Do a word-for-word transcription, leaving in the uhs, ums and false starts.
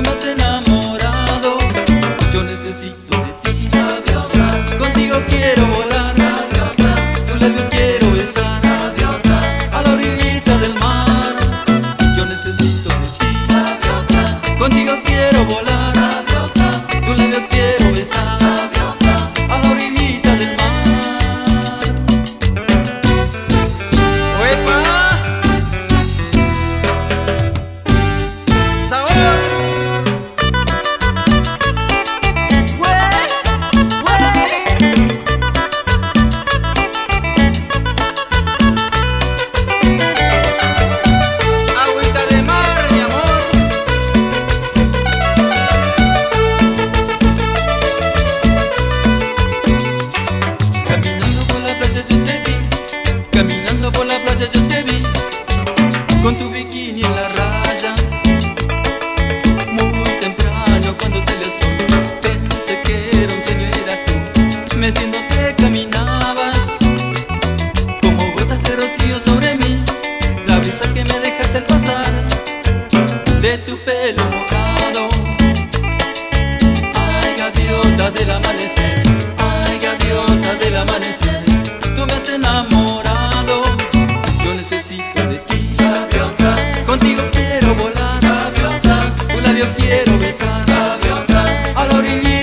me has enamorado. Yo necesito de ti, gaviota. Contigo quiero volar, gaviota. Tu labio quiero besar, gaviota. A la orillita del mar. Yo necesito de ti, gaviota. Contigo quiero volar, gaviota. Tu labio quiero besar, gaviota. A la orillita del mar. ¡Uepa! ¡Sabor! Agüita de mar, mi amor. Caminando por la playa yo te vi, caminando por la playa yo te vi, con tu bikini en la raya. Muy temprano cuando sale el sol, pensé que era un sueño, eras tú. Meciéndote caminabas, como gotas de rocío sobre mí. La brisa que me dejaste al pasar, de tu pelo mojado. Ay, gaviota del amanecer, ay, gaviota del amanecer. Tú me has enamorado. Yo necesito de ti, gaviota. Contigo quiero volar, gaviota. Tu labio quiero besar, gaviota. A la orilla